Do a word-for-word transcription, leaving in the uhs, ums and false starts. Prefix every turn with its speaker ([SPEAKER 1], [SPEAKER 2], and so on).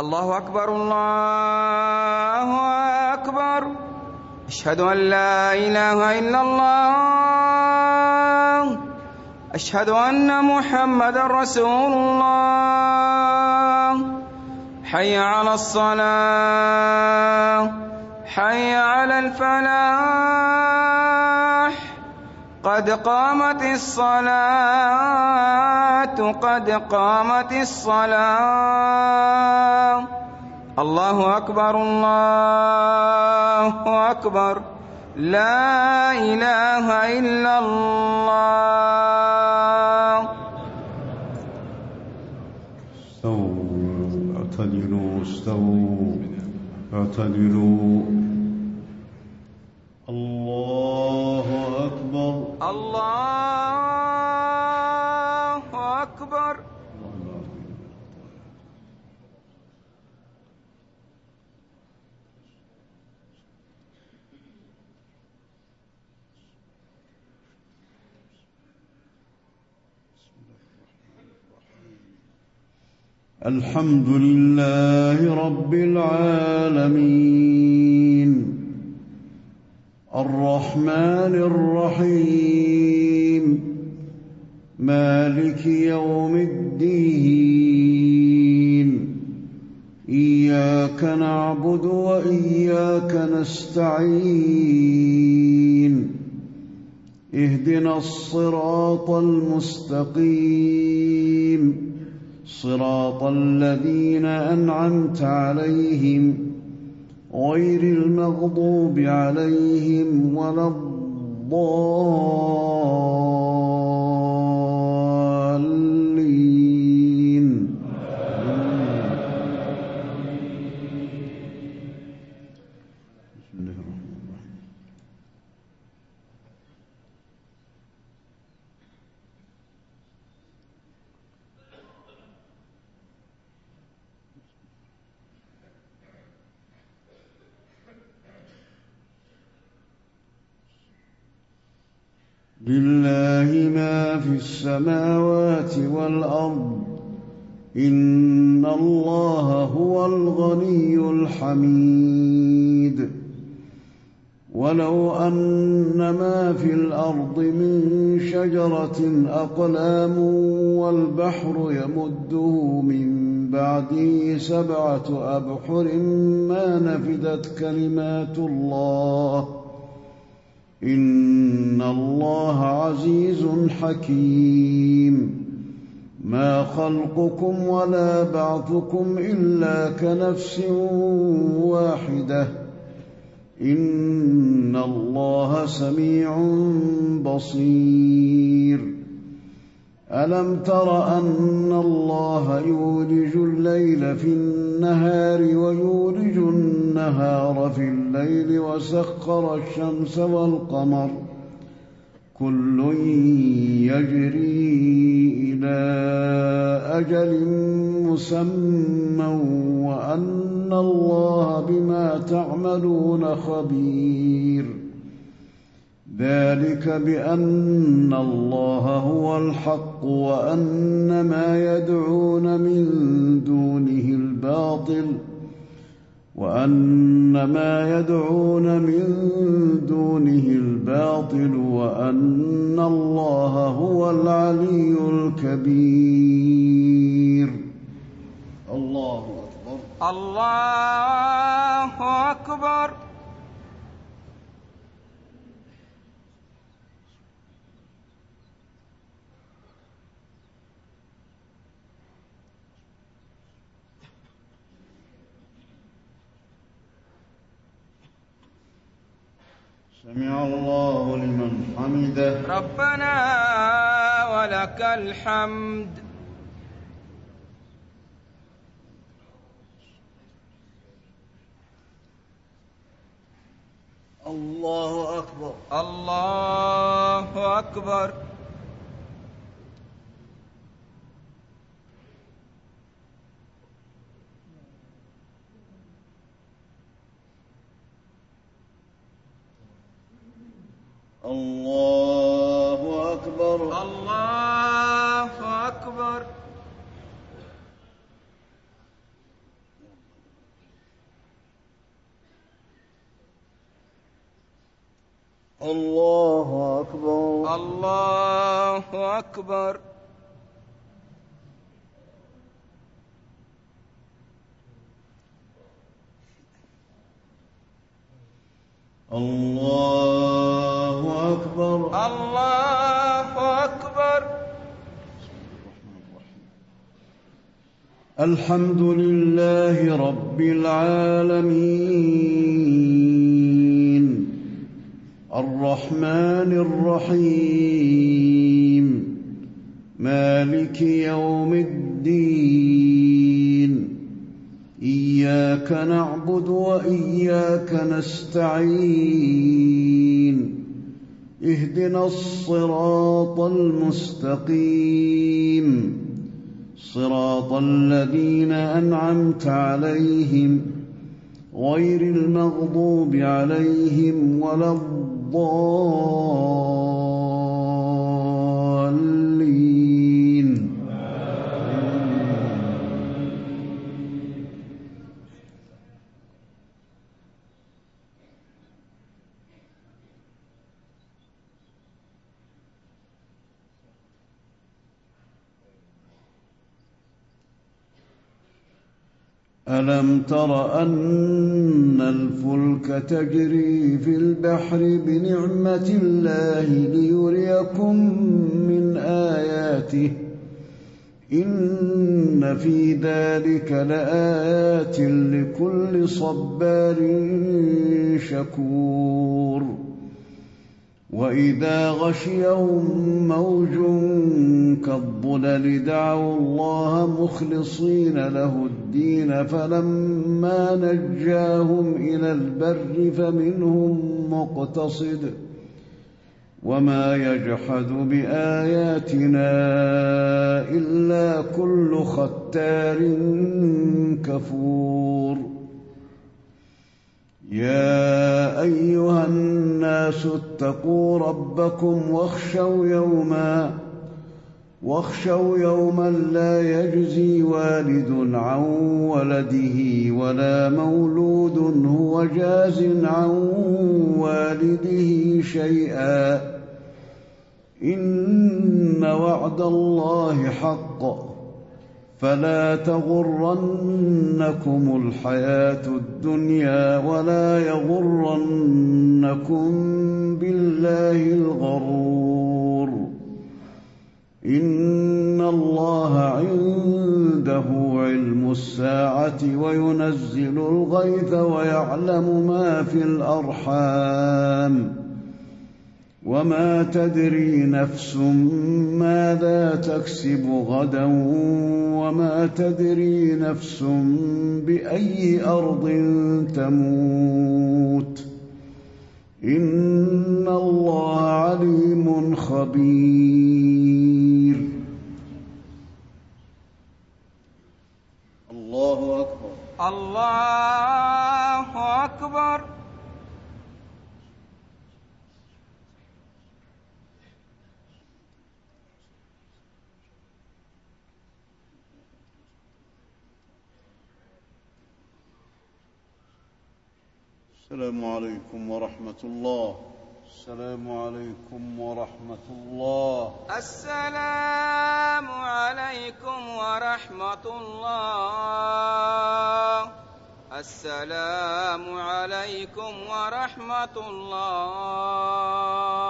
[SPEAKER 1] الله أكبر الله أكبر. أشهد أن لا إله إلا الله. أشهد أن محمدا رسول الله. حي على الصلاة حي على الفلاح. قد قامت الصلاة قد قامت الصلاة. الله أكبر الله أكبر. لا إله إلا الله.
[SPEAKER 2] استووا اعتدلوا استووا اعتدلوا. الله أكبر
[SPEAKER 1] الله أكبر.
[SPEAKER 2] الحمد لله رب العالمين الرحمن الرحيم مالك يوم الدين. إياك نعبد وإياك نستعين. اهدنا الصراط المستقيم صراط الذين أنعمت عليهم غير المغضوب عليهم ولا الضالين. بسم الله الرحمن الرحيم. لله ما في السماوات والأرض. إن الله هو الغني الحميد. ولو أن ما في الأرض من شجرة أقلام والبحر يمده من بعده سبعة أبحر ما نفدت كلمات الله. إن الله عزيز حكيم. ما خلقكم ولا بعثكم إلا كنفس واحدة. إن الله سميع بصير. ألم تر أن الله يولج الليل في النهار ويولج النهار في الليل وسخر الشمس والقمر كل يجري إلى أجل مسمى وأن الله بما تعملون خبير. ذلك بأن الله هو الحق وأن ما يدعون من دونه الباطل وأن ما يدعون من دونه الباطل وأن الله هو العلي الكبير. الله أكبر
[SPEAKER 1] الله أكبر.
[SPEAKER 2] سمع الله لمن حمده.
[SPEAKER 1] ربنا ولك الحمد.
[SPEAKER 2] الله أكبر
[SPEAKER 1] الله أكبر.
[SPEAKER 2] الله أكبر
[SPEAKER 1] الله أكبر.
[SPEAKER 2] الله أكبر.
[SPEAKER 1] الله أكبر.
[SPEAKER 2] الله أكبر.
[SPEAKER 1] الله أكبر.
[SPEAKER 2] الحمد لله رب العالمين الرحمن الرحيم مالك يوم الدين إياك نعبد وإياك نستعين اهدنا الصراط المستقيم صراط الذين أنعمت عليهم غير المغضوب عليهم ولا الضالين. ألم تر أن الفلك تجري في البحر بنعمة الله ليريكم من آياته إن في ذلك لآيات لكل صبار شكور. وإذا غشيهم موج كالظلل دعوا الله مخلصين له الدين فلما نجاهم إلى البر فمنهم مقتصد وما يجحد بآياتنا إلا كل ختار كفور. يا أيها الناس اتقوا ربكم واخشوا يوما واخشوا يوما لا يجزي والد عن ولده ولا مولود هو جاز عن والده شيئا إن وعد الله حق فلا تغرنكم الحياة الدنيا ولا يغرنكم بالله الغرور. إن الله عنده علم الساعة وينزل الغيث ويعلم ما في الأرحام وما تدري نفس ماذا تكسب غدا وما تدري نفس بأي أرض تموت إن الله عليم خبير. الله أكبر.
[SPEAKER 1] الله أكبر.
[SPEAKER 2] السلام عليكم ورحمة الله. السلام عليكم ورحمة الله.
[SPEAKER 1] السلام عليكم ورحمة الله. السلام عليكم ورحمة الله.